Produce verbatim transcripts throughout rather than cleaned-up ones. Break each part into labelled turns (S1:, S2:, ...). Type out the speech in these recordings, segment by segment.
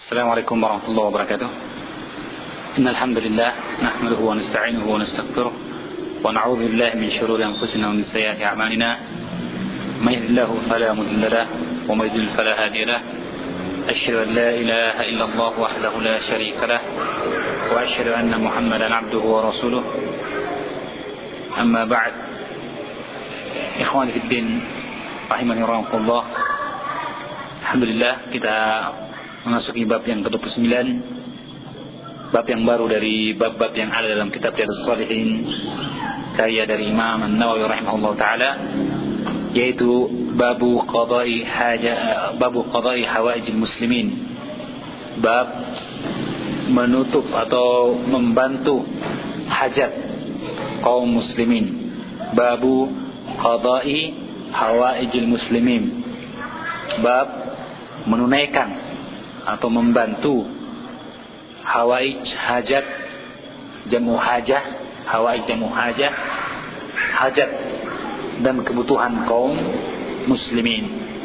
S1: السلام عليكم ورحمة الله وبركاته. إن الحمد لله نحمده ونستعينه ونستغفره ونعوذ بالله من شرور أنفسنا ومن سيئات أعمالنا. من يهد الله فلا مضل له ومن يضلل فلا هادي له. أشهد أن لا إله إلا الله وحده لا شريك له وأشهد أن محمدا عبده ورسوله. أما بعد، إخواني في الدين rahimani rahimakumullah. Alhamdulillah, kita memasuki bab yang ke dua puluh sembilan, bab yang baru dari bab-bab yang ada dalam kitab Riyadhus Shalihin karya dari Imam An-Nawawi rahimahullah taala, yaitu babu qada'i haja babu qada'i hawaijil muslimin, bab menutup atau membantu hajat kaum muslimin. Babu qada'i hawaijil muslimin, bab menunaikan atau membantu hawaij, hajat, jamu hajah, hawaij jamu hajah, hajat dan kebutuhan kaum muslimin.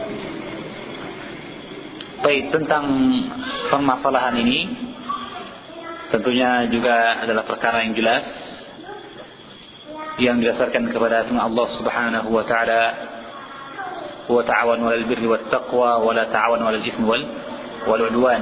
S1: Baik, tentang permasalahan ini tentunya juga adalah perkara yang jelas, yang didasarkan kepada firman Allah Subhanahu wa taala, wa ta'awanu 'alal birri wat taqwa wa la ta'awanu 'alal itsmi wal wal 'udwan.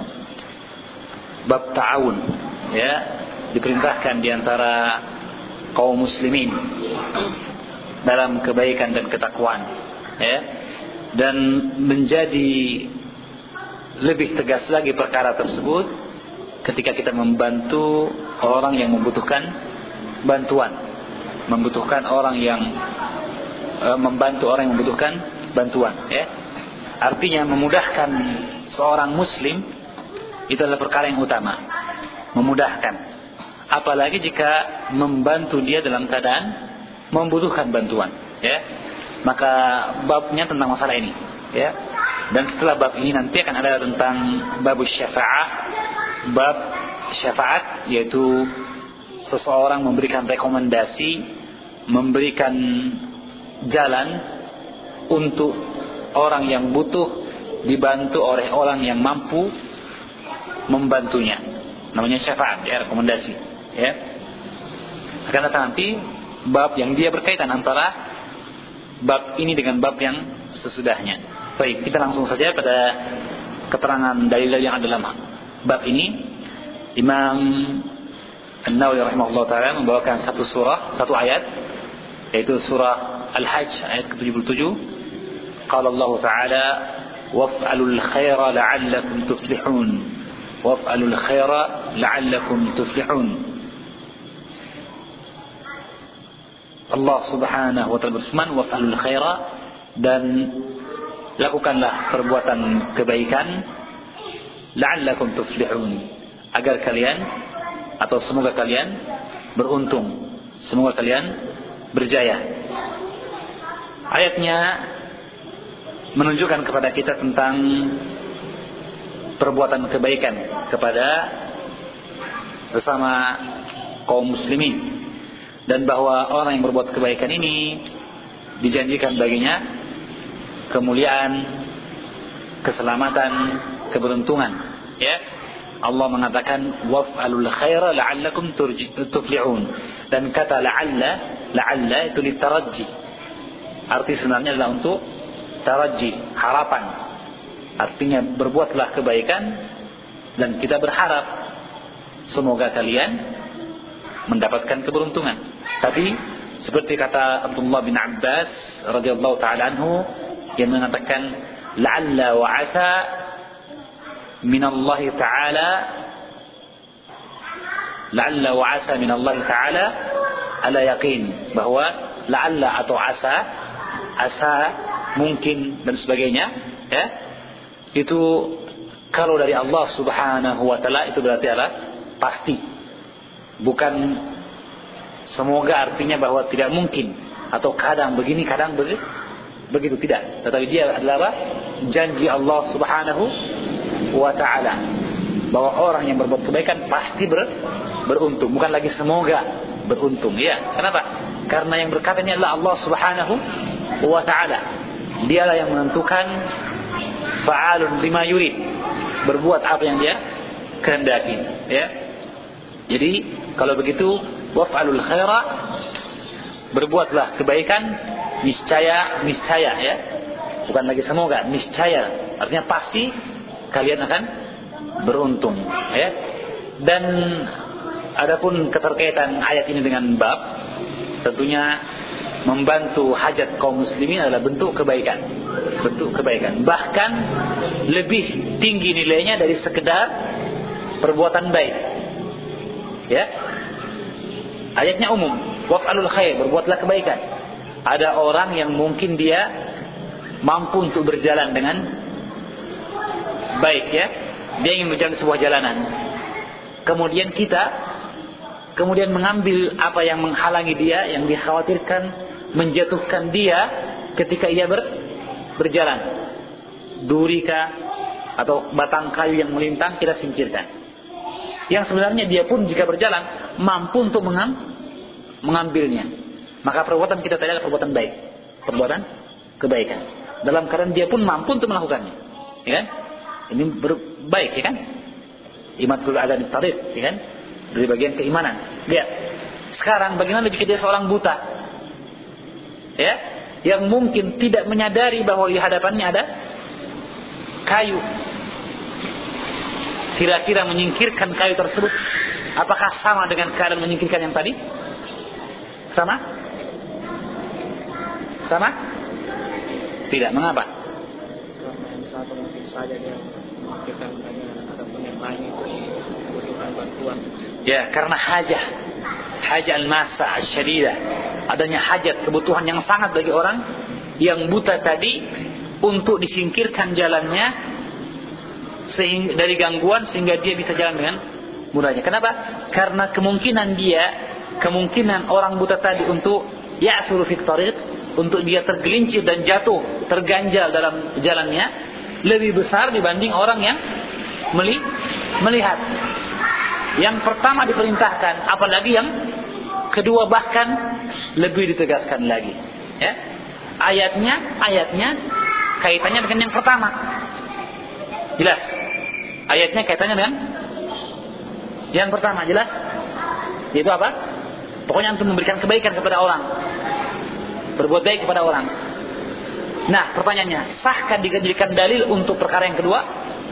S1: Bab ta'awun, ya, diperintahkan di antara kaum muslimin dalam kebaikan dan ketakwaan, ya. Dan menjadi lebih tegas lagi perkara tersebut ketika kita membantu orang yang membutuhkan bantuan, membutuhkan orang yang e, membantu orang yang membutuhkan bantuan, ya. Artinya memudahkan seorang muslim itu adalah perkara yang utama, memudahkan. Apalagi jika membantu dia dalam keadaan membutuhkan bantuan, ya. Maka babnya tentang masalah ini, ya. Dan setelah bab ini nanti akan ada tentang bab syafaat, bab syafaat, yaitu seseorang memberikan rekomendasi, memberikan jalan untuk orang yang butuh dibantu oleh orang yang mampu membantunya. Namanya syafaat, ya, rekomendasi, ya. Akan datang nanti bab yang dia berkaitan antara bab ini dengan bab yang sesudahnya. Baik, kita langsung saja pada keterangan dalil yang ada dalam bab ini. Imam An-Nawawi rahimahullah ta'ala membawakan satu surah, satu ayat, yaitu surah Al-Hajj ayat ke tujuh puluh tujuh. Qala Allah ta'ala, waf'alul khaira la'allakum tuflihun, waf'alul khaira la'allakum tuflihun. Allah subhanahu wa ta'ala berfirman, waf'alul khaira, dan lakukanlah perbuatan kebaikan, la'allakum tuflihun, agar kalian atau semoga kalian beruntung, semoga kalian berjaya. Ayatnya menunjukkan kepada kita tentang perbuatan kebaikan kepada sesama kaum muslimin, dan bahwa orang yang berbuat kebaikan ini dijanjikan baginya kemuliaan, keselamatan, keberuntungan, ya. Allah mengatakan waf'alul khaira la'allakum tuflihun, dan kata la'alla, la'alla itu litaraji, arti sebenarnya adalah untuk taraji, harapan. Artinya berbuatlah kebaikan dan kita berharap semoga kalian mendapatkan keberuntungan. Tapi seperti kata Abdullah bin Abbas radhiyallahu taala anhu yang mengatakan la'alla wa asa min Allah taala, la'alla wa asa min Allah taala ala yaqin, bahwa la'alla atau asa, asa mungkin dan sebagainya, ya, itu kalau dari Allah subhanahu wa ta'ala itu berarti adalah pasti. Bukan semoga artinya bahwa tidak mungkin atau kadang begini kadang begitu, tidak. Tetapi dia adalah apa? Janji Allah subhanahu wa ta'ala bahwa orang yang berbuat kebaikan pasti ber, beruntung. Bukan lagi semoga beruntung, ya. Kenapa? Karena yang berkata ini adalah Allah subhanahu wa ta'ala. Dialah yang menentukan fa'alun lima yurid, berbuat apa yang dia kehendaki, ya. Jadi kalau begitu, waf'alul khaira, berbuatlah kebaikan, niscaya, niscaya, ya. Bukan lagi semoga, niscaya. Artinya pasti kalian akan beruntung, ya. Dan adapun keterkaitan ayat ini dengan bab, tentunya membantu hajat kaum muslimin adalah bentuk kebaikan, bentuk kebaikan. Bahkan lebih tinggi nilainya dari sekedar perbuatan baik, ya. Ayatnya umum, waf'alul khair, berbuatlah kebaikan. Ada orang yang mungkin dia mampu untuk berjalan dengan baik, ya. Dia ingin berjalan sebuah jalanan. Kemudian kita kemudian mengambil apa yang menghalangi dia, yang dikhawatirkan menjatuhkan dia ketika ia ber, berjalan. Durika atau batang kayu yang melintang kita singkirkan. Yang sebenarnya dia pun jika berjalan mampu untuk mengam, mengambilnya. Maka perbuatan kita tadi adalah perbuatan baik, perbuatan kebaikan. Dalam keadaan dia pun mampu untuk melakukannya, ya kan? Ini baik, ya kan? Imatul adhan tarif, ya kan? Dari bagian keimanan. Lihat. Sekarang bagaimana jika dia seorang buta? Ya, yang mungkin tidak menyadari bahwa di hadapannya ada kayu. Kira-kira menyingkirkan kayu tersebut, apakah sama dengan keadaan menyingkirkan yang tadi? Sama? Sama? Tidak. Mengapa?
S2: Karena yang satu mungkin saja dia memikirkan ataupun yang lain itu membutuhkan bantuan.
S1: Ya, karena hajah, hajah al-masa al-syadidah, adanya hajat, kebutuhan yang sangat bagi orang yang buta tadi untuk disingkirkan jalannya sehingga, dari gangguan sehingga dia bisa jalan dengan mudahnya. Kenapa? Karena kemungkinan dia, kemungkinan orang buta tadi untuk ya'thuru fi tariq, untuk dia tergelincir dan jatuh, terganjal dalam jalannya lebih besar dibanding orang yang melihat. Yang pertama diperintahkan, apalagi yang kedua bahkan lebih ditegaskan lagi, ya. Ayatnya, ayatnya kaitannya dengan yang pertama. Jelas. Ayatnya kaitannya dengan yang pertama, jelas. Yaitu apa? Pokoknya untuk memberikan kebaikan kepada orang, berbuat baik kepada orang. Nah, pertanyaannya, sahkah dijadikan dalil untuk perkara yang kedua?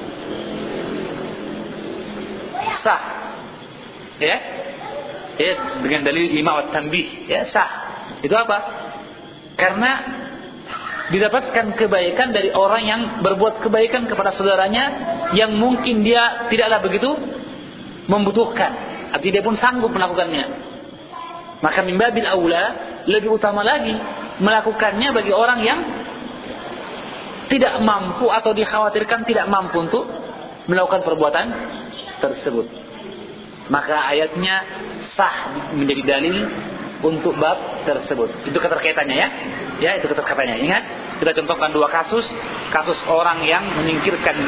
S1: Sah. Ya. Ya, dengan dalil ima wa tanbih, ya, sah. Itu apa? Karena didapatkan kebaikan dari orang yang berbuat kebaikan kepada saudaranya yang mungkin dia tidaklah begitu membutuhkan, artinya dia pun sanggup melakukannya. Maka min babil aula, lebih utama lagi melakukannya bagi orang yang tidak mampu atau dikhawatirkan tidak mampu untuk melakukan perbuatan tersebut. Maka ayatnya sah menjadi dalil untuk bab tersebut. Itu keterkaitannya, ya. Ya, itu keterkaitannya. Ingat, kita contohkan dua kasus, kasus orang yang menyingkirkan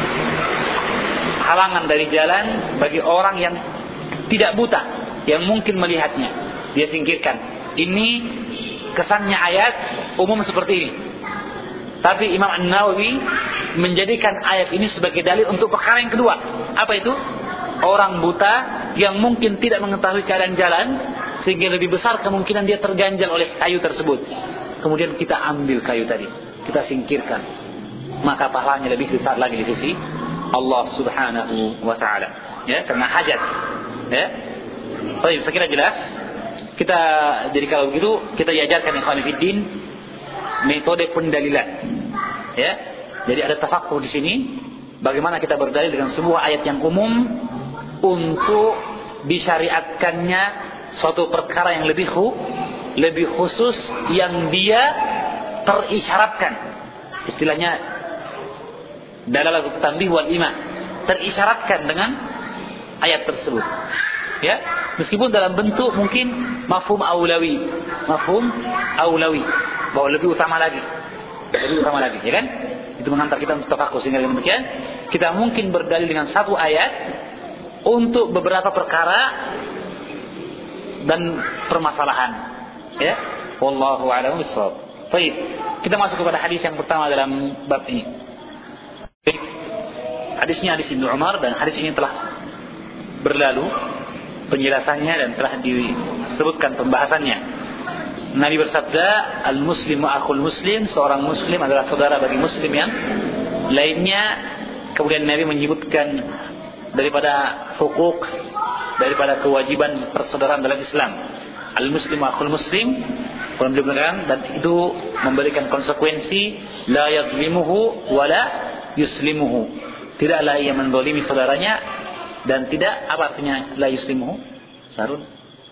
S1: halangan dari jalan bagi orang yang tidak buta, yang mungkin melihatnya, dia singkirkan. Ini kesannya ayat umum seperti ini. Tapi Imam An-Nawawi menjadikan ayat ini sebagai dalil untuk perkara yang kedua. Apa itu? Orang buta yang mungkin tidak mengetahui keadaan jalan, sehingga lebih besar kemungkinan dia terganjal oleh kayu tersebut. Kemudian kita ambil kayu tadi, kita singkirkan, maka pahalanya lebih besar lagi di sisi Allah Subhanahu wa taala. Ya, karena hajat. Ya. Baik, saya kira jelas. Kita jadi kalau begitu kita diajarkan ikhwan fillah metode pendalilan. Ya. Jadi ada tafaqquh di sini, bagaimana kita berdalil dengan sebuah ayat yang umum untuk disyariatkannya suatu perkara yang lebih khu, lebih khusus yang dia terisyaratkan. Istilahnya dalalah tanbih wal ima, terisyaratkan dengan ayat tersebut. Ya, meskipun dalam bentuk mungkin mafhum aulawi, mafhum aulawi, bahwa lebih utama lagi, lebih utama lagi, ya kan? Itu mengantar kita untuk tafaqquh, sehingga demikian kita mungkin berdalil dengan satu ayat untuk beberapa perkara dan permasalahan. Ya, wallahu a'lam bishawab. Baik, kita masuk kepada hadis yang pertama dalam bab ini. hadisnya hadis Ibnu Umar, dan hadis ini telah berlalu penjelasannya dan telah disebutkan pembahasannya. Nabi bersabda, al-muslimu akhul muslim, seorang muslim adalah saudara bagi muslim yang lainnya. Kemudian Nabi menyebutkan daripada hukuk, daripada kewajiban persaudaraan dalam Islam. Al-muslimu akhul muslim, dan itu memberikan konsekuensi la yadlimuhu wa la yuslimuhu. Tidaklah ia mendolimi saudaranya, dan tidak, apa artinya la yuslimuhu? Sarun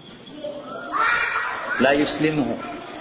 S1: la yuslimuhu,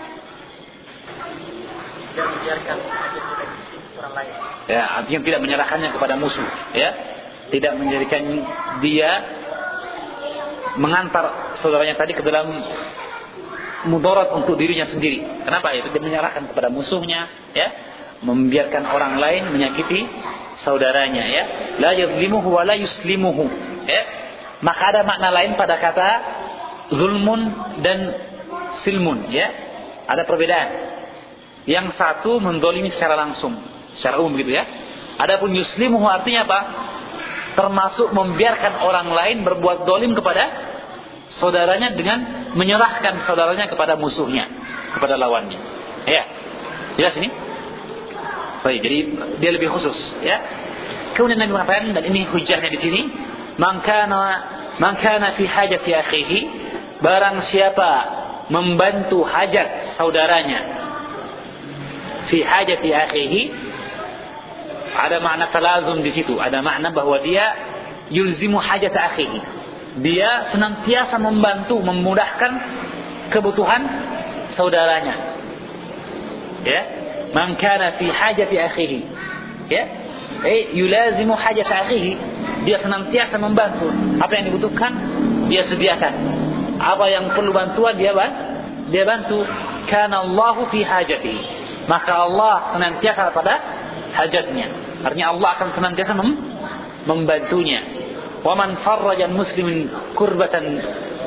S2: tidak membiarkan orang lain.
S1: Ya, artinya tidak menyerahkannya kepada musuh, ya. Tidak menjadikan dia mengantar saudaranya tadi ke dalam mudarat untuk dirinya sendiri. Kenapa? Itu dia menyerahkan kepada musuhnya, ya. Membiarkan orang lain menyakiti saudaranya, ya. La yadlimuhu wa la yuslimuhu, ya. Maka ada makna lain pada kata zulmun dan silmun, ya. Ada perbedaan. Yang satu mendolimi secara langsung, secara umum begitu, ya. Adapun yuslimuhu artinya apa? Termasuk membiarkan orang lain berbuat dolim kepada saudaranya dengan menyerahkan saudaranya kepada musuhnya, kepada lawannya. Ya, jelas ini? Baik, jadi dia lebih khusus, ya. Kemudian Nabi mengatakan, dan ini hujahnya di sini, man kana man kana fi hajati akhihi, barang siapa membantu hajat saudaranya, fi hajati akhihi, ada makna talazum di situ, ada makna bahwa dia yulzimu hajat akhihi, dia senantiasa membantu, memudahkan kebutuhan saudaranya, ya. Man kana fi hajati akhihi, ya, eh yulazimu hajat akhihi, dia senantiasa membantu apa yang dibutuhkan, dia sediakan. Apa yang perlu bantuan dia dia bantu. Kana Allahu fi hajatihi, maka Allah senantiasa pada hajatnya. Artinya Allah akan senantiasa mem- membantunya. Wa man farraja muslimin kurbatan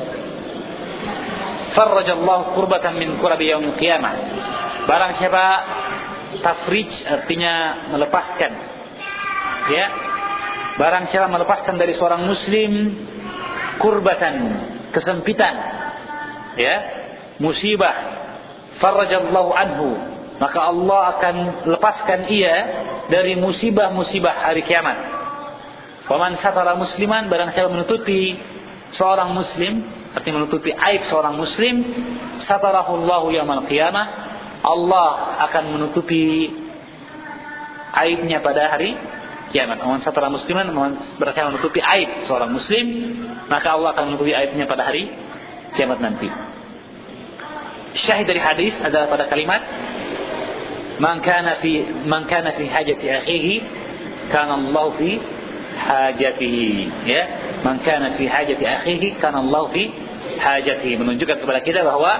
S1: farraja Allah kurbatan min kurabi yaumil qiyamah. Barang siapa tafrij artinya melepaskan, ya. Barang siapa melepaskan dari seorang muslim kurbatan, kesempitan, ya, musibah, farajallahu anhu, maka Allah akan lepaskan ia dari musibah-musibah hari kiamat. Wa man satara musliman, barang siapa menutupi seorang muslim, artinya menutupi aib seorang muslim, satarahu Allahu yaumil qiyamah, Allah akan menutupi aibnya pada hari kiamat. Wa man satara musliman, barang siapa menutupi aib seorang muslim, maka Allah akan menutupi aibnya pada hari kiamat nanti. Syahid dari hadis adalah pada kalimat man kana fi man kana fi hajati akhihi kana Allah fi hajatihi, ya. Man kana fi hajati akhihi kana Allah fi hajatihi, menunjukkan kepada kita bahwa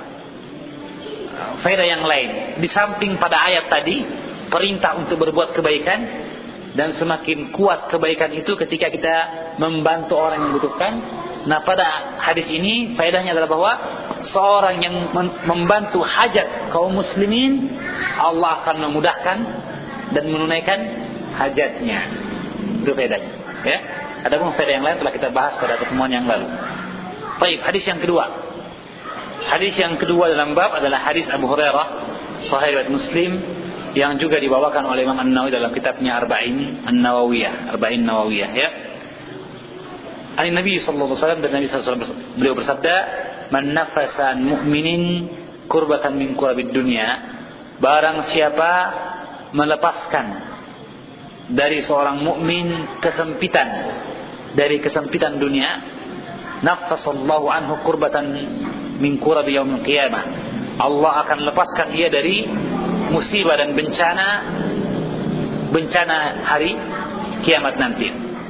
S1: faedah yang lain di samping pada ayat tadi, perintah untuk berbuat kebaikan, dan semakin kuat kebaikan itu ketika kita membantu orang yang membutuhkan. Nah, pada hadis ini faedahnya adalah bahwa seorang yang membantu hajat kaum muslimin, Allah akan memudahkan dan menunaikan hajatnya. Itu faedahnya, ya. Adapun faedah yang lain telah kita bahas pada pertemuan yang lalu. Baik, hadis yang kedua. Hadis yang kedua dalam bab adalah hadis Abu Hurairah, Sahih riwayat Muslim, yang juga dibawakan oleh Imam An-Nawawi dalam kitabnya Arba'in An-Nawawiyah, Arba'in Nawawiyah, ya. An Nabi sallallahu alaihi wasallam, dan Nabi sallallahu alaihi wasallam beliau bersabda, "Man nafasa an mu'minin kurbatan min kurabid dunya," barang siapa melepaskan dari seorang mukmin kesempitan dari kesempitan dunia, nafasallahu anhu kurbatan min kurabi yaumil qiyamah, Allah akan lepaskan ia dari musibah dan bencana bencana hari kiamat nanti.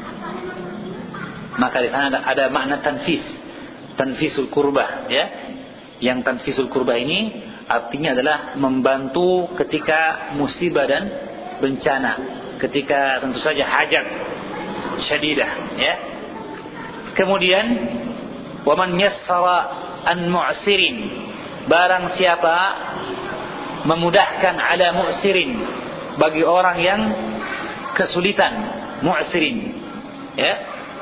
S1: Maka di sana ada, ada makna tanfis, tanfisul kurbah, ya. Yang tanfisul kurbah ini artinya adalah membantu ketika musibah dan bencana, ketika tentu saja hajat syadidah, ya. Kemudian wa man yassara an mu'sirin, barang siapa memudahkan ala mu'sirin, bagi orang yang kesulitan, mu'sirin. Ya.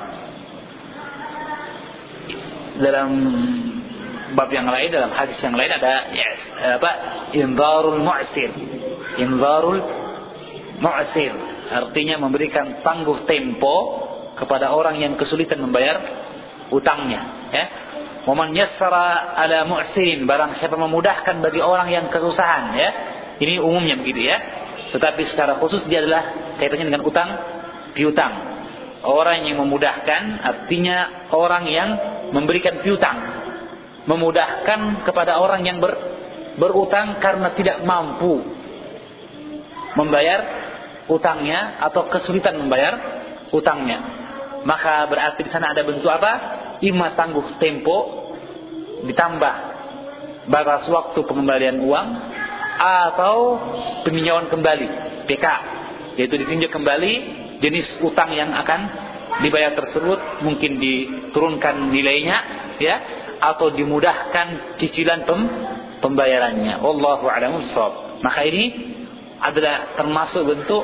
S1: Dalam bab yang lain, dalam hadis yang lain ada ya, apa? Inzarul mu'sir. Inzarul mu'sir artinya memberikan tangguh tempo kepada orang yang kesulitan membayar utangnya, ya. Waman yassara ala mu'sirin, barang siapa memudahkan bagi orang yang kesusahan, ya. Ini umumnya begitu, ya. Tetapi secara khusus dia adalah kaitannya dengan utang piutang. Orang yang memudahkan artinya orang yang memberikan piutang, memudahkan kepada orang yang ber, berutang karena tidak mampu membayar utangnya atau kesulitan membayar utangnya. Maka berarti di sana ada bentuk apa? Ima tangguh tempo ditambah batas waktu pengembalian uang atau peninjauan kembali P K, yaitu ditinjau kembali jenis utang yang akan dibayar tersebut, mungkin diturunkan nilainya, ya, atau dimudahkan cicilan pem, pembayarannya. Wallahu a'lam bishawab. Maka ini adalah termasuk bentuk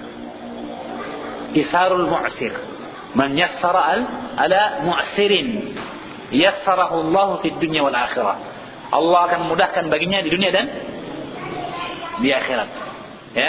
S1: isarul mu'sir. Man yassara ala mu'sirin yassarahu Allah fid dunya wal akhirah. Allah akan memudahkan baginya di dunia dan di akhirat, ya.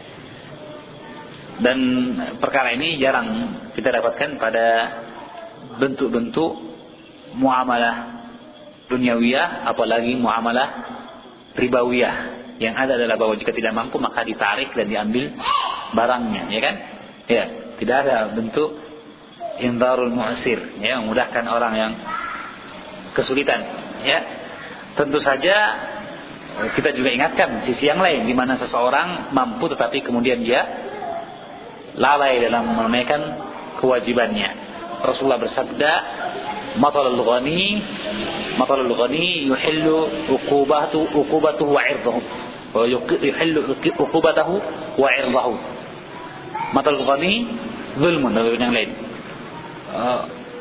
S1: Dan perkara ini jarang kita dapatkan pada bentuk-bentuk muamalah duniawiyah, apalagi muamalah ribawiyah. Yang ada adalah bahwa jika tidak mampu maka ditarik dan diambil barangnya, ya kan? Ya, tidak ada bentuk inzarul mu'sir, ya, memudahkan orang yang kesulitan, ya. Tentu saja kita juga ingatkan sisi yang lain di mana seseorang mampu tetapi kemudian dia lalai dalam menunaikan kewajibannya. Rasulullah bersabda, "Matalul ghani, matalul ghani yuhillu uqubatu uqubatuhu wa 'irdahu, wa yuhillu uqubatahu wa 'irdahu." Matalul ghani zulmun, dan yang lain. Uh,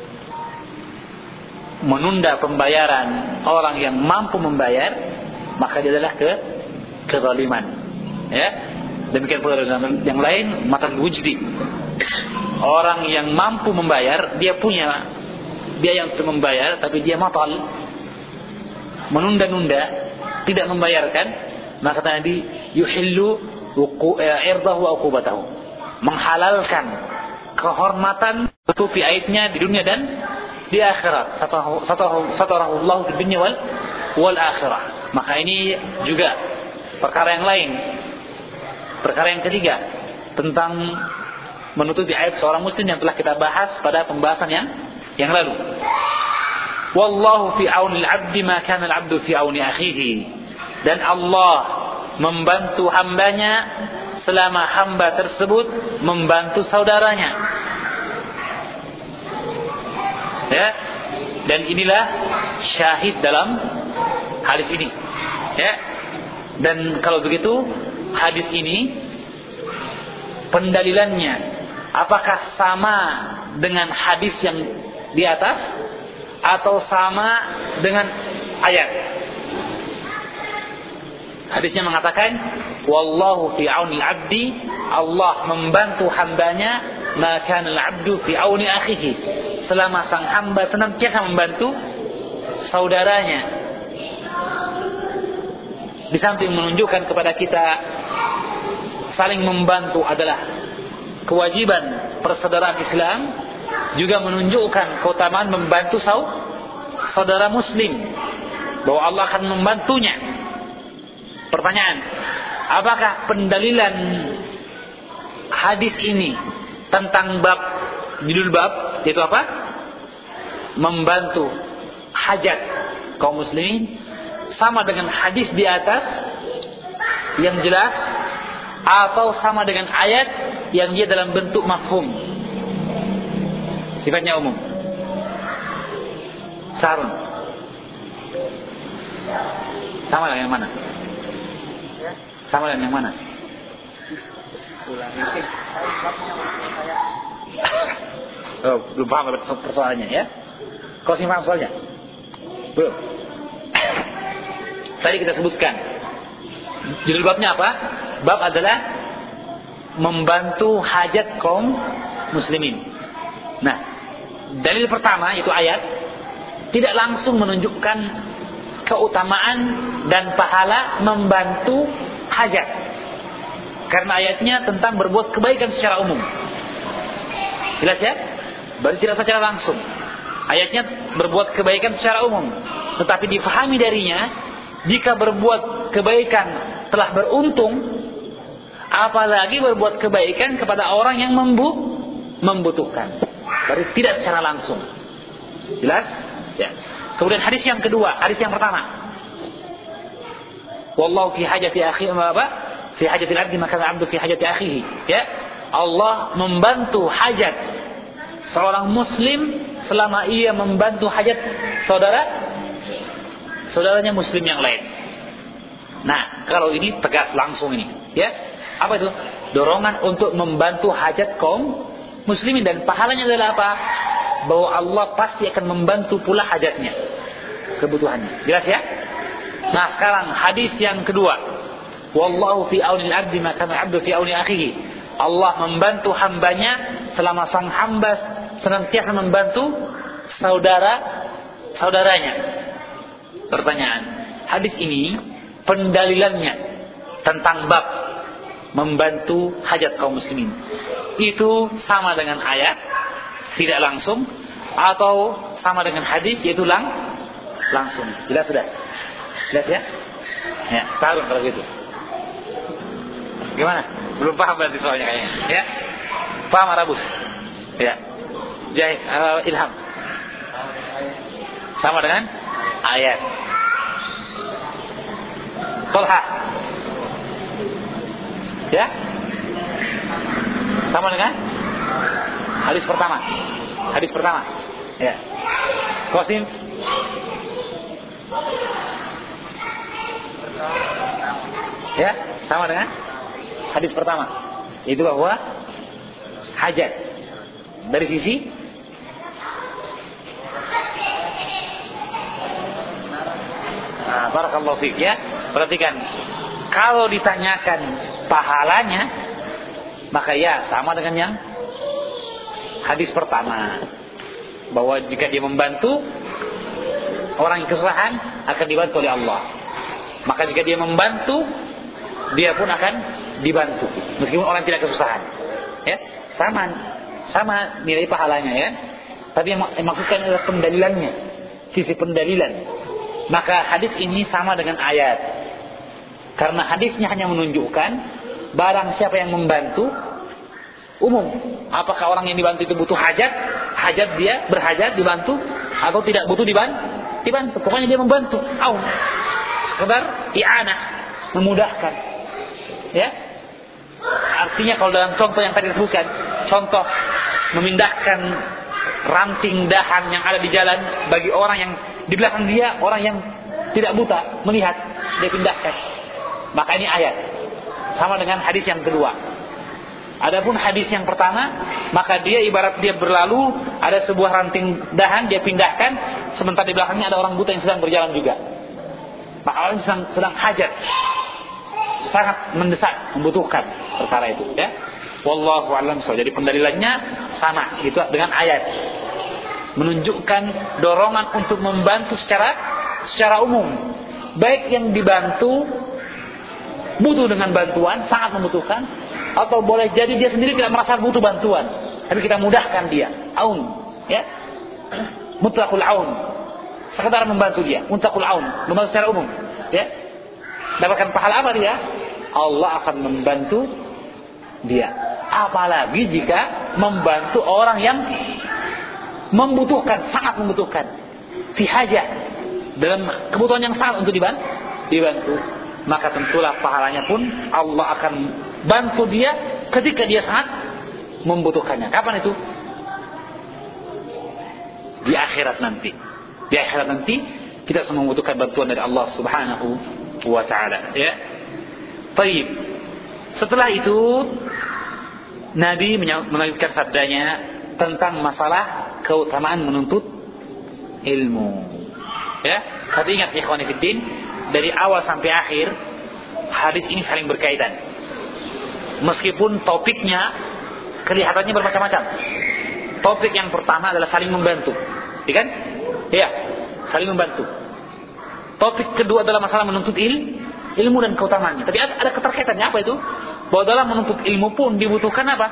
S1: menunda pembayaran orang yang mampu membayar, maka dia adalah ke kezaliman, ya. Demikian pula dalam yang lain, matal wujdi. Orang yang mampu membayar, dia punya biaya untuk membayar, tapi dia matal, menunda-nunda, tidak membayarkan, maka tadi yuhillu irdahu wa uqubatahu, menghalalkan kehormatan, tutupi aibnya di dunia dan di akhirat. Satarahu Allah di dunia wal wal akhirah. Maka ini juga perkara yang lain. Perkara yang ketiga tentang menutupi aib seorang muslim yang telah kita bahas pada pembahasan yang yang lalu. Wallahu fi auni al-'abdi ma kana al-'abdu fi auni akhihi. Dan Allah membantu hambanya selama hamba tersebut membantu saudaranya. Ya. Dan inilah syahid dalam hadis ini. Ya. Dan kalau begitu hadis ini pendalilannya apakah sama dengan hadis yang di atas atau sama dengan ayat? Hadisnya mengatakan wallahu fi auni al-'abdi, Allah membantu hambanya ma kana al-'abdu fi auni akhihi, selama sang hamba senantiasa membantu saudaranya. Di samping menunjukkan kepada kita saling membantu adalah kewajiban persaudaraan Islam, juga menunjukkan keutamaan membantu saudara muslim, bahwa Allah akan membantunya. Pertanyaan, apakah pendalilan hadis ini tentang bab, judul bab, yaitu apa? Membantu hajat kaum muslimin, sama dengan hadis di atas yang jelas, atau sama dengan ayat yang dia dalam bentuk mafhum, sifatnya umum? Sarun, sama dengan yang mana? Sama dengan yang mana? Oh, belum paham persoalannya, ya? Kau sih paham soalnya? Belum. Tadi kita sebutkan judul babnya apa? Bab adalah membantu hajat kaum muslimin. Nah, dalil pertama itu ayat tidak langsung menunjukkan keutamaan dan pahala membantu hajat. Karena ayatnya tentang berbuat kebaikan secara umum. Jelas ya? Berarti tidak secara langsung. Ayatnya berbuat kebaikan secara umum. Tetapi difahami darinya, jika berbuat kebaikan telah beruntung, apalagi berbuat kebaikan kepada orang yang membu membutuhkan. Berarti tidak secara langsung. Jelas? Ya. Kemudian hadis yang kedua, hadis yang pertama. Wallahu fi hajati akhihi apa? Fi hajatil abdi maka al-'abdu fi hajati akhihi. Ya. Allah membantu hajat seorang muslim selama ia membantu hajat saudara saudaranya muslim yang lain. Nah, kalau ini tegas langsung ini, ya. Apa itu? Dorongan untuk membantu hajat kaum muslimin, dan pahalanya adalah apa? Bahwa Allah pasti akan membantu pula hajatnya, kebutuhannya. Jelas ya? Nah, sekarang hadis yang kedua. Wallahu fi auni al-'abdi ma kana al-'abdu fi auni akhihi. Allah membantu hambanya selama sang hamba senantiasa membantu saudara saudaranya. Pertanyaan, hadis ini pendalilannya tentang bab membantu hajat kaum muslimin itu sama dengan ayat tidak langsung atau sama dengan hadis yaitu lang langsung? Jelas sudah? Jelas ya? Ya, tahu kalau gitu. Gimana? Belum paham berarti soalnya kayaknya. Ya? Paham Arabus? Ya. Jahit, uh, Ilham. Sama dengan ayat. Tolha. Ya? Sama dengan hadis pertama. Hadis pertama. Ya. Qasim. Ya, sama dengan hadis pertama. Itu bahwa hajat dari sisi nah, barakallahu fiik ya. Perhatikan, kalau ditanyakan pahalanya, maka ya sama dengan yang hadis pertama, bahwa jika dia membantu orang yang kesusahan akan dibantu oleh Allah. Maka jika dia membantu, dia pun akan dibantu meskipun orang tidak kesusahan. Ya, sama sama nilai pahalanya ya. Tapi yang maksudkan adalah pendalilannya, sisi pendalilan. Maka hadis ini sama dengan ayat. Karena hadisnya hanya menunjukkan barang siapa yang membantu umum. Apakah orang yang dibantu itu butuh hajat, hajat dia berhajat dibantu, atau tidak butuh dibantu, dibantu. Pokoknya dia membantu. Aun. Sekedar i'anah, memudahkan. Ya. Artinya kalau dalam contoh yang tadi disebutkan, contoh memindahkan ranting dahan yang ada di jalan bagi orang yang di belakang dia, orang yang tidak buta melihat, dia pindahkan. Maka ini ayat. Sama dengan hadis yang kedua. Adapun hadis yang pertama, maka dia ibarat dia berlalu, ada sebuah ranting dahan dia pindahkan, sementara di belakangnya ada orang buta yang sedang berjalan juga. Maka orang sedang, sedang hajat, sangat mendesak, membutuhkan perkara itu. Ya, wallahu a'lam. Jadi pendalilannya sama, itu dengan ayat, menunjukkan dorongan untuk membantu secara secara umum, baik yang dibantu butuh dengan bantuan, sangat membutuhkan, atau boleh jadi dia sendiri tidak merasa butuh bantuan, tapi kita mudahkan dia, aun, ya, mutlaqul aun, sekedar membantu dia, mutlaqul aun, membantu secara umum, ya, dapatkan pahala apa dia? Allah akan membantu dia. Apalagi jika membantu orang yang membutuhkan, sangat membutuhkan, fi hajah, dalam kebutuhan yang sangat untuk dibantu, dibantu. Maka tentulah pahalanya pun Allah akan bantu dia ketika dia sangat membutuhkannya. Kapan itu? Di akhirat nanti. Di akhirat nanti kita semua membutuhkan bantuan dari Allah Subhanahu wa taala, ya. Baik. Setelah itu Nabi melanjutkan sabdanya tentang masalah keutamaan menuntut ilmu. Ya, tapi ingat ya ikhwan fillah, dari awal sampai akhir hadis ini saling berkaitan. Meskipun topiknya kelihatannya bermacam-macam. Topik yang pertama adalah saling membantu, ya kan? Iya, saling membantu. Topik kedua adalah masalah menuntut il, ilmu dan keutamaannya. Tapi ada, ada keterkaitannya, apa itu? Bahwa dalam menuntut ilmu pun dibutuhkan apa?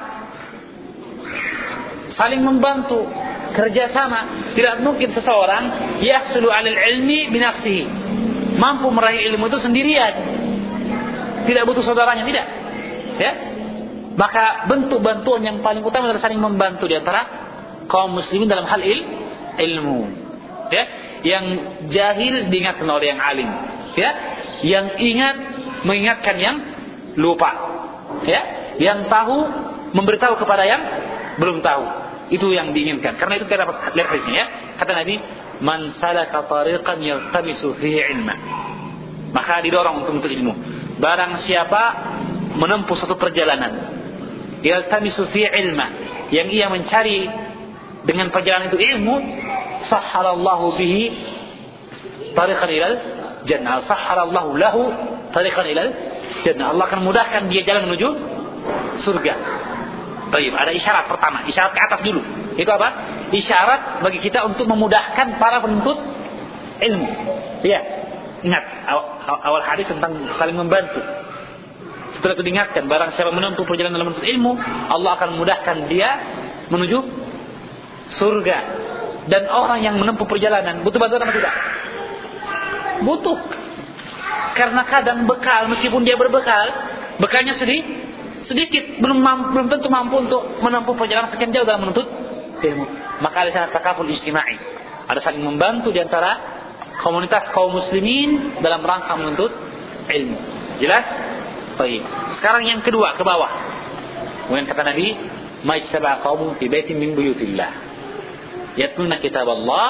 S1: Saling membantu, kerjasama. Tidak mungkin seseorang yahsulu 'alal ilmi binafsihi, mampu meraih ilmu itu sendirian, tidak butuh saudaranya, tidak. Ya? Maka bentuk bantuan yang paling utama adalah saling membantu di antara kaum muslimin dalam hal il, ilmu. Ya, yang jahil diingatkan oleh yang alim. Ya, yang ingat mengingatkan yang lupa. Ya, yang tahu memberitahu kepada yang belum tahu. Itu yang diinginkan. Karena itu kita dapat lihat hadisnya, ya. Kata Nabi, "Man salaka tariqan yaltamisu fihi ilma." Maka didorong untuk untuk ilmu. Barang siapa menempuh suatu perjalanan, yaltamisu fi ilma, yang ia mencari dengan perjalanan itu ilmu, sahhalallahu bihi tariqan ilal jannah, sahhalallahu lahu tariqan ilal jannah. Allah akan mudahkan dia jalan menuju surga. Baik, ada isyarat pertama, isyarat ke atas dulu. Itu apa? Isyarat bagi kita untuk memudahkan para penuntut ilmu. Ya, ingat awal, awal hadis tentang saling membantu. Setelah itu diingatkan, barang siapa menempuh perjalanan dalam menuntut ilmu, Allah akan memudahkan dia menuju surga. Dan orang yang menempuh perjalanan butuh bantuan apa tidak? Butuh. Karena kadang bekal, meskipun dia berbekal, bekalnya sedih, sedikit, belum mampu, belum tentu mampu untuk menempuh perjalanan sekian jauh dalam menuntut ilmu. Maka ada sana takaful ijtimai, ada saling membantu di antara komunitas kaum muslimin dalam rangka menuntut ilmu. Jelas? Baik. Sekarang yang kedua ke bawah. Kemudian kata Nabi, "Majtaba qaumun fi baitin min buyutillah, yatluna kitab Allah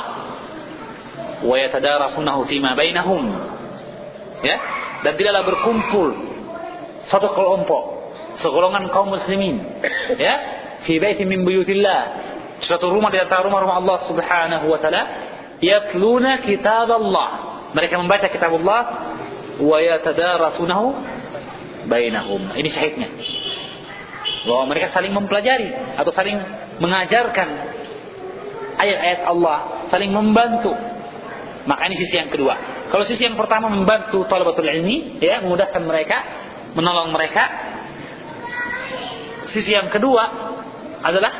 S1: wa yatadarasunahu fima bainahum." Ya, dan tidaklah berkumpul satu kelompok, segolongan kaum muslimin, ya, fi baitin min buyutillah, suatu rumah di antara rumah-rumah Allah Subhanahu wa taala, yatluna kitab Allah, mereka membaca kitab Allah, wa yatadarasunahu bainahum. Ini syahidnya, bahwa mereka saling mempelajari atau saling mengajarkan ayat-ayat Allah, saling membantu. Maka ini sisi yang kedua. Kalau sisi yang pertama membantu thalabatul ilmi, ya, memudahkan mereka, menolong mereka. Sisi yang kedua adalah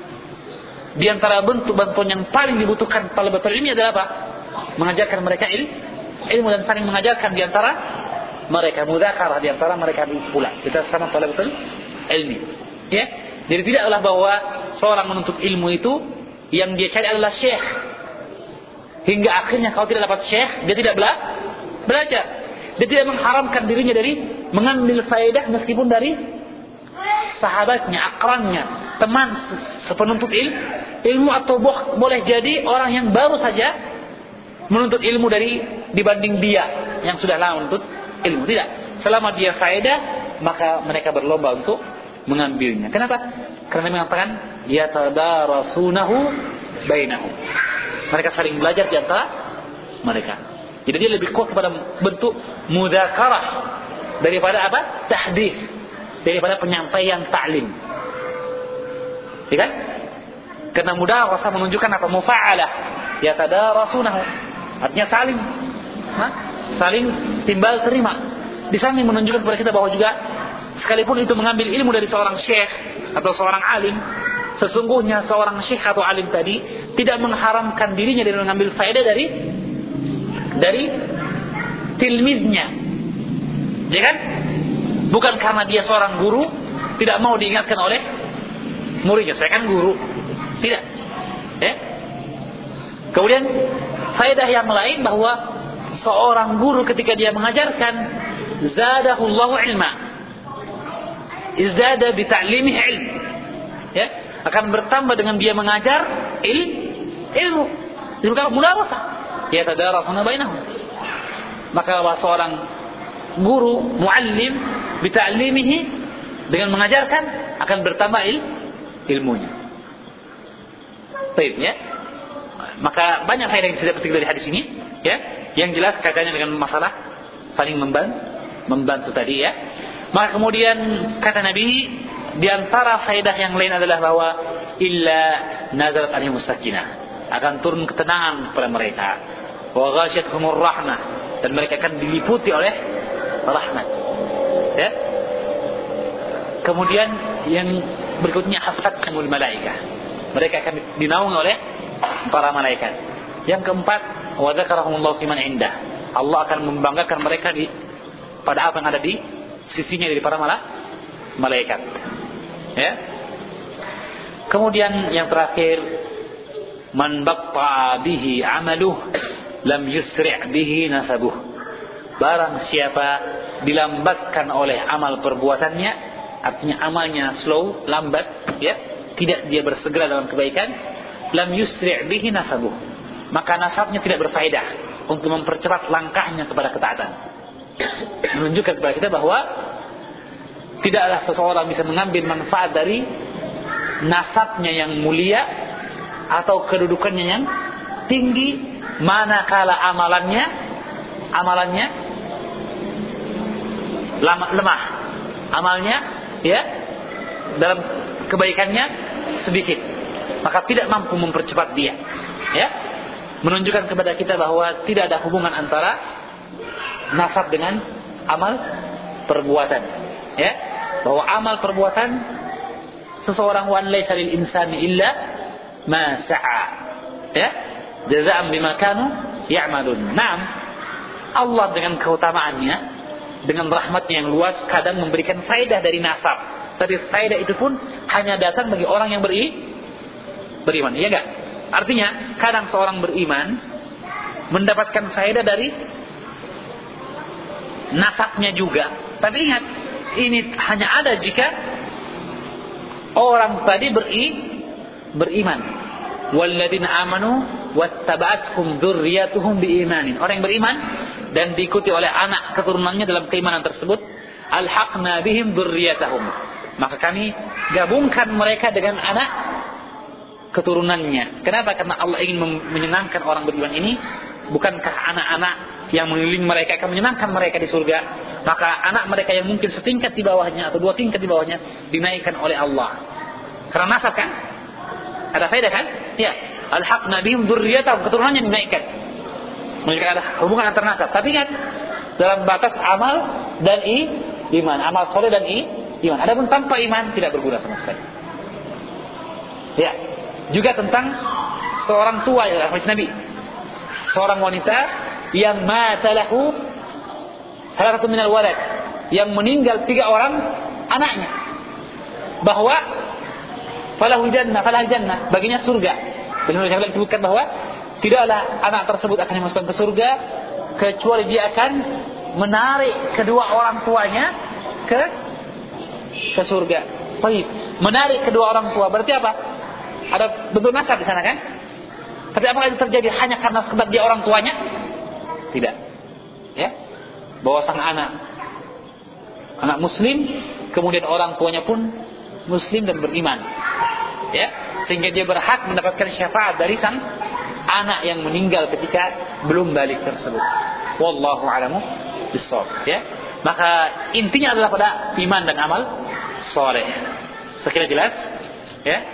S1: di antara bentuk bantuan yang paling dibutuhkan thalabatul ilmi adalah apa? Mengajarkan mereka il, ilmu dan saling mengajarkan di antara mereka, mudzakarah di antara mereka pula. Kita sama thalabatul ilmi. Ya. Jadi tidaklah bahwa seorang menuntut ilmu itu yang dia cari adalah syekh. Hingga akhirnya kalau tidak dapat syekh, dia tidak bela, belajar. Dia tidak mengharamkan dirinya dari mengambil faedah meskipun dari sahabatnya, akrannya, teman sepenuntut il, ilmu, atau boh, boleh jadi orang yang baru saja menuntut ilmu dari dibanding dia yang sudah lama menuntut ilmu. Tidak, selama dia faedah, maka mereka berlomba untuk mengambilnya. Kenapa? Karena mengatakan yatadarasunahu bainahum, mereka saling belajar di antara mereka. Jadi dia lebih kuat kepada bentuk mudzakarah daripada apa? Tahdits, daripada penyampaian ta'lim. Ya kan? Karena mudarasah menunjukkan apa? Mufa'alah, yatadarasunahu, artinya saling, ha? saling timbal terima. Di samping menunjukkan kepada kita bahwa juga sekalipun itu mengambil ilmu dari seorang syekh atau seorang alim, sesungguhnya seorang syekh atau alim tadi tidak mengharamkan dirinya dari mengambil faedah dari dari tilmiznya. Ya kan? Bukan karena dia seorang guru tidak mau diingatkan oleh muridnya, saya kan guru. Tidak. Ya? Kemudian faedah yang lain bahwa seorang guru ketika dia mengajarkan, zadahullahu ilma, izdada bi ta'limihi ilm. Ya, akan bertambah dengan dia mengajar il, ilmu. Disebutkan mudarasah, yatadarasuna bainahum. Maka bahwa seorang guru, muallim, bi ta'limihi, dengan mengajarkan akan bertambah il, ilmunya. Baik, ya. Maka banyak faedah yang saya petik dari hadis ini, ya. Yang jelas kaitannya dengan masalah saling membantu, membantu tadi, ya. Maka kemudian kata Nabi, di antara faedah yang lain adalah bahwa illa nazalat alaihimus sakinah, akan turun ketenangan kepada mereka, wa ghasyiyatuhumur rahmah, dan mereka akan diliputi oleh rahmat. Ya. Kemudian yang berikutnya hafathumul malaikah, mereka akan dinaungi oleh para malaikat. Yang keempat, wa dzakarahumullahu fiman indah, Allah akan membanggakan mereka di pada apa yang ada di sisinya dari para malaikat. Ya. Kemudian yang terakhir, man batta'a bihi 'amaluh lam yusri' bihi nasabuh. Barang siapa dilambatkan oleh amal perbuatannya, artinya amalnya slow, lambat, ya, tidak dia bersegera dalam kebaikan, lam yusri' bihi nasabuh, maka nasabnya tidak berfaedah untuk mempercepat langkahnya kepada ketaatan. Menunjukkan kepada kita bahwa tidaklah seseorang bisa mengambil manfaat dari nasabnya yang mulia atau kedudukannya yang tinggi manakala amalannya amalannya lemah, amalnya ya dalam kebaikannya sedikit, maka tidak mampu mempercepat dia. Ya, menunjukkan kepada kita bahwa tidak ada hubungan antara nasab dengan amal perbuatan. Ya, bahwa amal perbuatan seseorang, wa laysa lil insani illa ma sa'a, ya, jazaa'an bima kanu ya'malun. Naam, Allah dengan keutamaannya, dengan rahmatnya yang luas, kadang memberikan faedah dari nasab, tapi faedah itu pun hanya datang bagi orang yang beri, beriman, ya enggak? Artinya kadang seorang beriman mendapatkan faedah dari nasabnya juga, tapi ingat, ini hanya ada jika orang tadi beri, beriman. Walladzina amanu wattaba'athum dzurriyyatuhum biimanin. Orang yang beriman dan diikuti oleh anak keturunannya dalam keimanan tersebut, alhaqna bihim dzurriyyatahum, maka kami gabungkan mereka dengan anak keturunannya. Kenapa? Karena Allah ingin menyenangkan orang beriman ini. Bukankah anak-anak yang mengelilingi mereka akan menyenangkan mereka di surga? Maka anak mereka yang mungkin setingkat di bawahnya atau dua tingkat di bawahnya dinaikkan oleh Allah. Karena nasab kan? Ada faedah kan? Ya. Alhaqna bihim dzurriyyatahum, keturunannya dinaikkan. Menunjukkan ada hubungan antara nasab. Tapi ingat, dalam batas amal dan i, iman, amal soleh dan i, iman. Adapun tanpa iman tidak berguna sama sekali. Ya. Juga tentang seorang tua ya, hadis Nabi. Seorang wanita yang mata lahu salatun minal walad, yang meninggal tiga orang anaknya, bahwa falahu jannah, falah jannah, baginya surga. Dan Nabi disebutkan bahwa tidaklah anak tersebut akan dimasukkan ke surga kecuali dia akan menarik kedua orang tuanya ke ke surga. Baik, menarik kedua orang tua berarti apa? Ada bentuk nasab di sana kan? Tapi apakah itu terjadi hanya karena sekedar dia orang tuanya? Tidak. Ya. Bahwa sang anak anak muslim, kemudian orang tuanya pun muslim dan beriman. Ya, sehingga dia berhak mendapatkan syafaat dari sang anak yang meninggal ketika belum balik tersebut. Wallahu a'lamu bissawab. Ya. Maka intinya adalah pada iman dan amal saleh. Sekira jelas? Ya.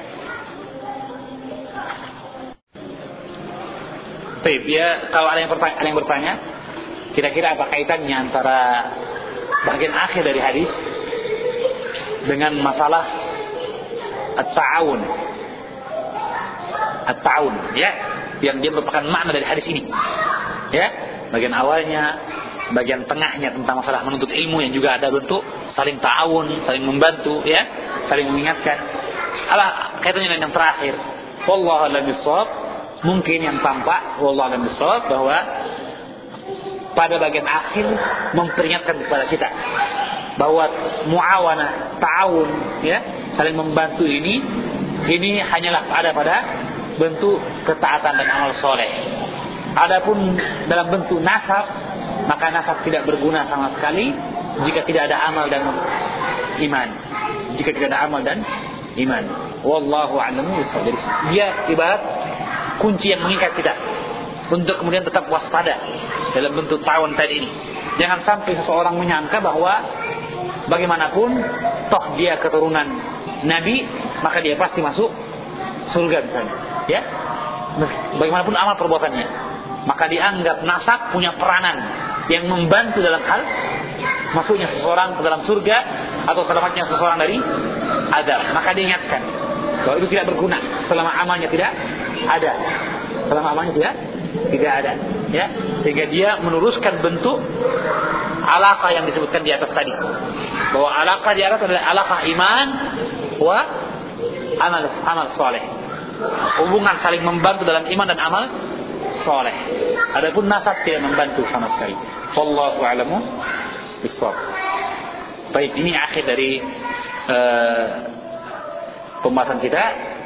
S1: Baik, ya, kalau ada yang bertanya, ada yang bertanya, kira-kira apa kaitannya antara bagian akhir dari hadis dengan masalah at-ta'awun? At-ta'awun, ya, yang dia merupakan makna dari hadis ini. Ya, bagian awalnya, bagian tengahnya tentang masalah menuntut ilmu yang juga ada bentuk saling ta'awun, saling membantu, ya, saling mengingatkan. Apa kaitannya dengan yang terakhir? Wallahu a'lam bissawab. Mungkin yang tampak wallahu a'lam bissawab bahwa pada bagian akhir memperingatkan kepada kita bahwa muawanah, ta'awun, ya, saling membantu ini ini hanyalah ada pada bentuk ketaatan dan amal soleh. Adapun dalam bentuk nasab, maka nasab tidak berguna sama sekali jika tidak ada amal dan iman. Jika tidak ada amal dan iman. Wallahu a'lam bissawab. Jadi dia ibarat kunci yang mengikat kita untuk kemudian tetap waspada dalam bentuk ta'awun tadi ini. Jangan sampai seseorang menyangka bahwa bagaimanapun toh dia keturunan nabi, maka dia pasti masuk surga misalnya. Ya, bagaimanapun amal perbuatannya, maka dianggap nasab punya peranan yang membantu dalam hal masuknya seseorang ke dalam surga atau selamatnya seseorang dari azab. Maka diingatkan bahwa itu tidak berguna selama amalnya tidak ada, selama amalnya tidak tidak ada. Ya, sehingga dia meneruskan bentuk alaqah yang disebutkan di atas tadi, bahwa alaqah di atas adalah alaqah iman wa amal amal soleh, hubungan saling membantu dalam iman dan amal soleh. Adapun nasab tidak membantu sama sekali. Wallahu a'lamu bissawab. Baik, ini akhir dari uh, pembahasan kita.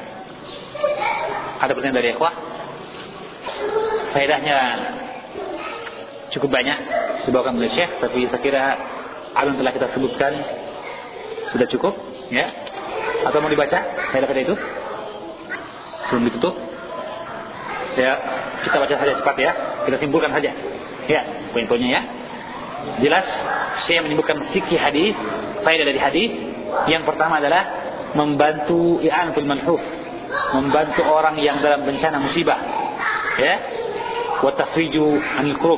S1: Ada pertanyaan dari ikhwah? Faedahnya cukup banyak dibawakan oleh Syekh, tapi saya kira apa yang telah kita sebutkan sudah cukup, ya. Atau mau dibaca faedah-faedah itu sebelum ditutup? Ya, kita baca saja cepat ya. Kita simpulkan saja. Ya, poin-poinnya ya. Jelas Syekh menyebutkan fikih hadis, faedah dari hadis. Yang pertama adalah membantu i'anatul manhuf, membantu orang yang dalam bencana musibah. Ya. Wa tafriju 'anil kurub,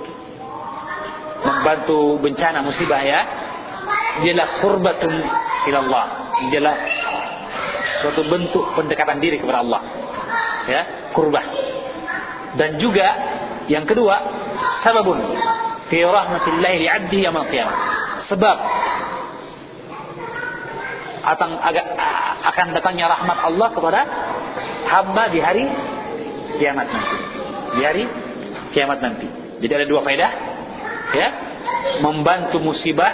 S1: membantu bencana musibah ya. Dialah qurbatun ila Allah, dialah suatu bentuk pendekatan diri kepada Allah. Ya, qurbah. Dan juga yang kedua, sababun fi rahmatillahi li'abdihi yaumil qiyamah. Sebab akan akan datangnya rahmat Allah kepada hamba di hari kiamat nanti. Di hari kiamat nanti. Jadi ada dua faedah, ya. Membantu musibah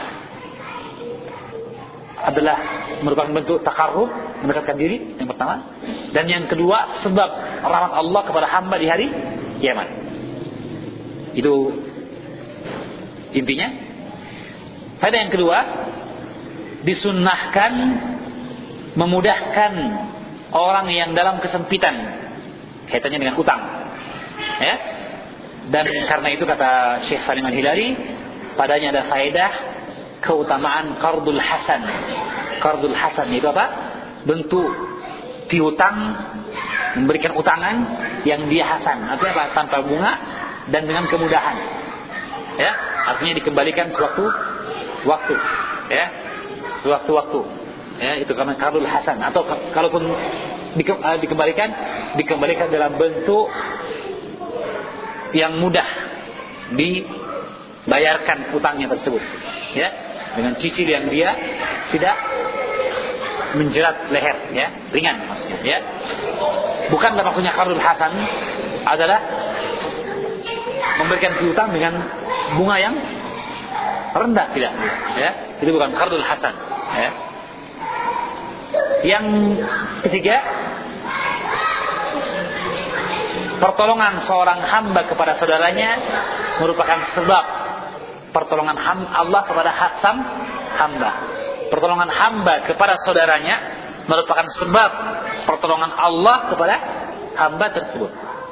S1: adalah merupakan bentuk takarrub, mendekatkan diri, yang pertama. Dan yang kedua, sebab rahmat Allah kepada hamba di hari kiamat. Itu intinya. Faedah yang kedua, disunnahkan memudahkan orang yang dalam kesempitan kaitannya dengan utang. Ya. Dan karena itu kata Syekh Salim Al-Hilali, padanya ada faedah keutamaan qardul hasan. Qardul hasan itu apa? Bentuk piutang, memberikan utangan yang dia hasan. Artinya apa? Tanpa bunga dan dengan kemudahan. Ya, artinya dikembalikan sewaktu waktu, ya. Sewaktu-waktu. Ya, itu karena qardul hasan, atau kalaupun dikembalikan dikembalikan dalam bentuk yang mudah dibayarkan utangnya tersebut, ya, dengan cicil yang dia tidak menjerat leher, ya, ringan maksudnya, ya. Bukanlah maksudnya qardul hasan adalah memberikan piutang dengan bunga yang rendah, tidak, ya. Itu bukan qardul hasan, ya. Yang ketiga, pertolongan seorang hamba kepada saudaranya merupakan sebab pertolongan Allah kepada ham, hamba. Pertolongan hamba kepada saudaranya merupakan sebab pertolongan Allah kepada hamba tersebut.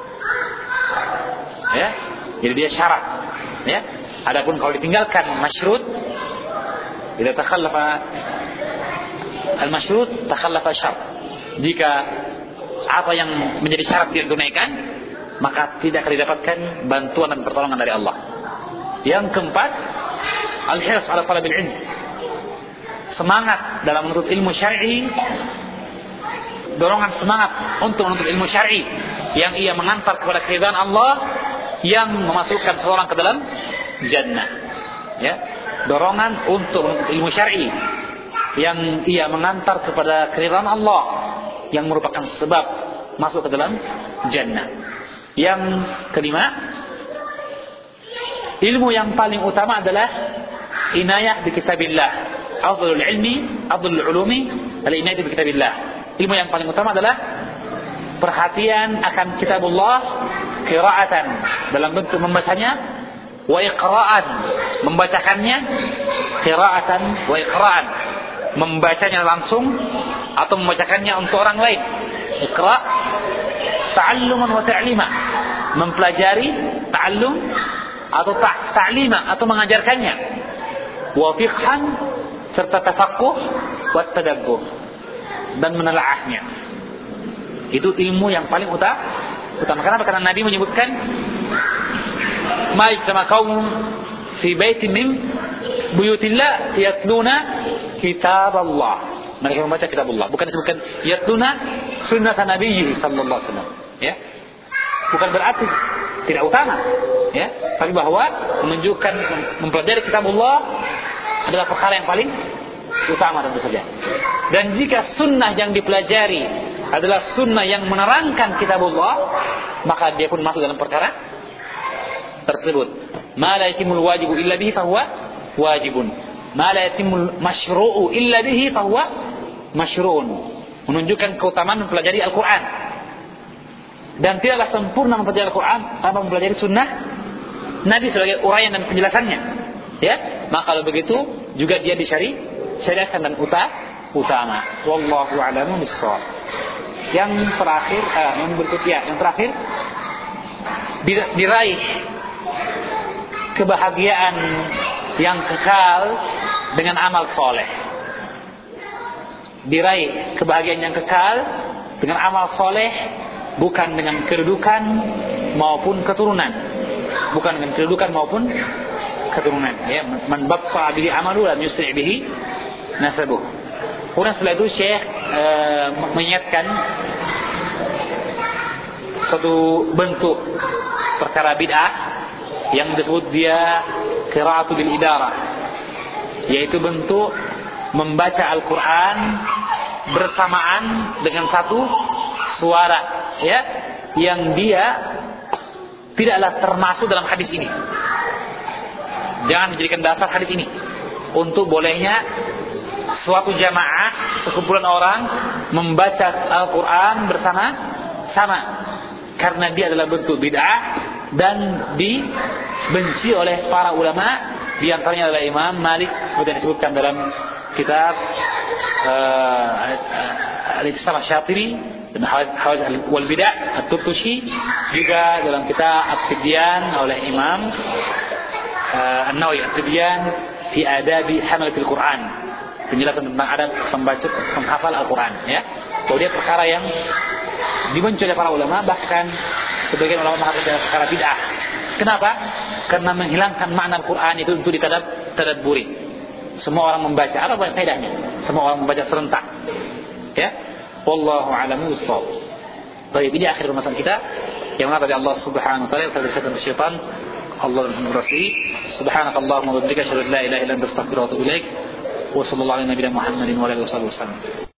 S1: Ya, jadi dia syarat. Ya, adapun kalau ditinggalkan masyrut, bila takhallafa al-masyrut takhallafa syart. Jika apa yang menjadi syarat tidak tunaikan, maka tidak akan didapatkan bantuan dan pertolongan dari Allah. Yang keempat, al-hirs ala talabil ilm. Semangat dalam menuntut ilmu syar'i, dorongan semangat untuk menuntut ilmu syar'i yang ia mengantar kepada keridhaan Allah, yang memasukkan seseorang ke dalam jannah. Ya, dorongan untuk menuntut ilmu syar'i yang ia mengantar kepada keridhaan Allah, yang merupakan sebab masuk ke dalam jannah. Yang kelima, ilmu yang paling utama adalah inayah bi kitabillah. Afdhalul ilmi, afdhalul ulumi al-inayah bi kitabillah. Ilmu yang paling utama adalah perhatian akan kitabullah, qira'atan dalam bentuk membacanya, wa iqra'an membacakannya, qira'atan wa iqra'an membacanya langsung atau membacakannya untuk orang lain. Iqra' ta'alluman wa ta'lima, mempelajari, ta'allum atau ta'lima atau mengajarkannya. Wa fiqhan serta tafaqquh wa tadabbur, dan menelaahnya. Itu ilmu yang paling utama. Utama kenapa? Karena Nabi menyebutkan ma ijtama qaumun fi baitin min buyutillah yatluna kitab Allah. Mereka membaca kitab Allah. Bukan disebutkan yatluna sunnah Nabi sallallahu alaihi wasallam. Ya. Bukan berarti tidak utama, ya, tapi bahwa menunjukkan mempelajari kitab Allah adalah perkara yang paling utama tentu saja. Dan jika sunnah yang dipelajari adalah sunnah yang menerangkan kitab Allah, maka dia pun masuk dalam perkara tersebut. Ma la yatimul wajibu illa bihi fahuwa wajibun. Ma la yatimul masyru'u illa bihi fahuwa masyru'un. Menunjukkan keutamaan mempelajari Al-Quran. Dan tidaklah sempurna mempelajari Al-Quran tanpa mempelajari sunnah Nabi sebagai uraian dan penjelasannya. Ya, maka kalau begitu juga dia disyari syariatkan dan uta, utama. Wallahu a'lamu bissawab. Yang terakhir, eh, yang berikutnya, yang terakhir diraih kebahagiaan yang kekal dengan amal soleh. Diraih kebahagiaan yang kekal dengan amal soleh, bukan dengan kedudukan maupun keturunan, bukan dengan kedudukan maupun keturunan. Ya, man batta bihi amalu lam yusri bihi nasabuh. Kemudian setelah itu Syekh e, mengingatkan suatu bentuk perkara bid'ah yang disebut dia qira'atu bil idarah, yaitu bentuk membaca Al-Quran bersamaan dengan satu suara, ya, yang dia tidaklah termasuk dalam hadis ini. Jangan dijadikan dasar hadis ini untuk bolehnya suatu jamaah, sekumpulan orang membaca Al-Quran bersama-sama, karena dia adalah bentuk bid'ah dan dibenci oleh para ulama. Di antaranya adalah Imam Malik, seperti yang disebutkan dalam kitab uh, Al-Islam Asy-Syatiri dan Hawaz wal Bid'ah At-Turtushi, juga dalam kitab At-Tibyan oleh Imam uh, An-Nawawi, At-Tibyan fi Adabi Hamalatil Quran, penjelasan tentang adab pembaca penghafal Al-Quran, ya. Bahwa dia perkara yang dibenci oleh para ulama, bahkan sebagian ulama mengatakan perkara bid'ah. Kenapa? Karena menghilangkan makna Al-Quran itu untuk ditadab tadabburi. Semua orang membaca, apa faedahnya? Semua orang membaca serentak. Ya. Wallahu a'lamu bissawab. Baik, ini akhir pembahasan kita yang mana tadi Allah Subhanahu wa taala yang telah disebutkan syaitan, Allah dan Rasul. Subhanakallahumma wa bihamdika asyhadu an la ilaha illa anta astaghfiruka wa atubu ilaik. Wa sallallahu ala nabiyyina Muhammadin wa alihi wasallam.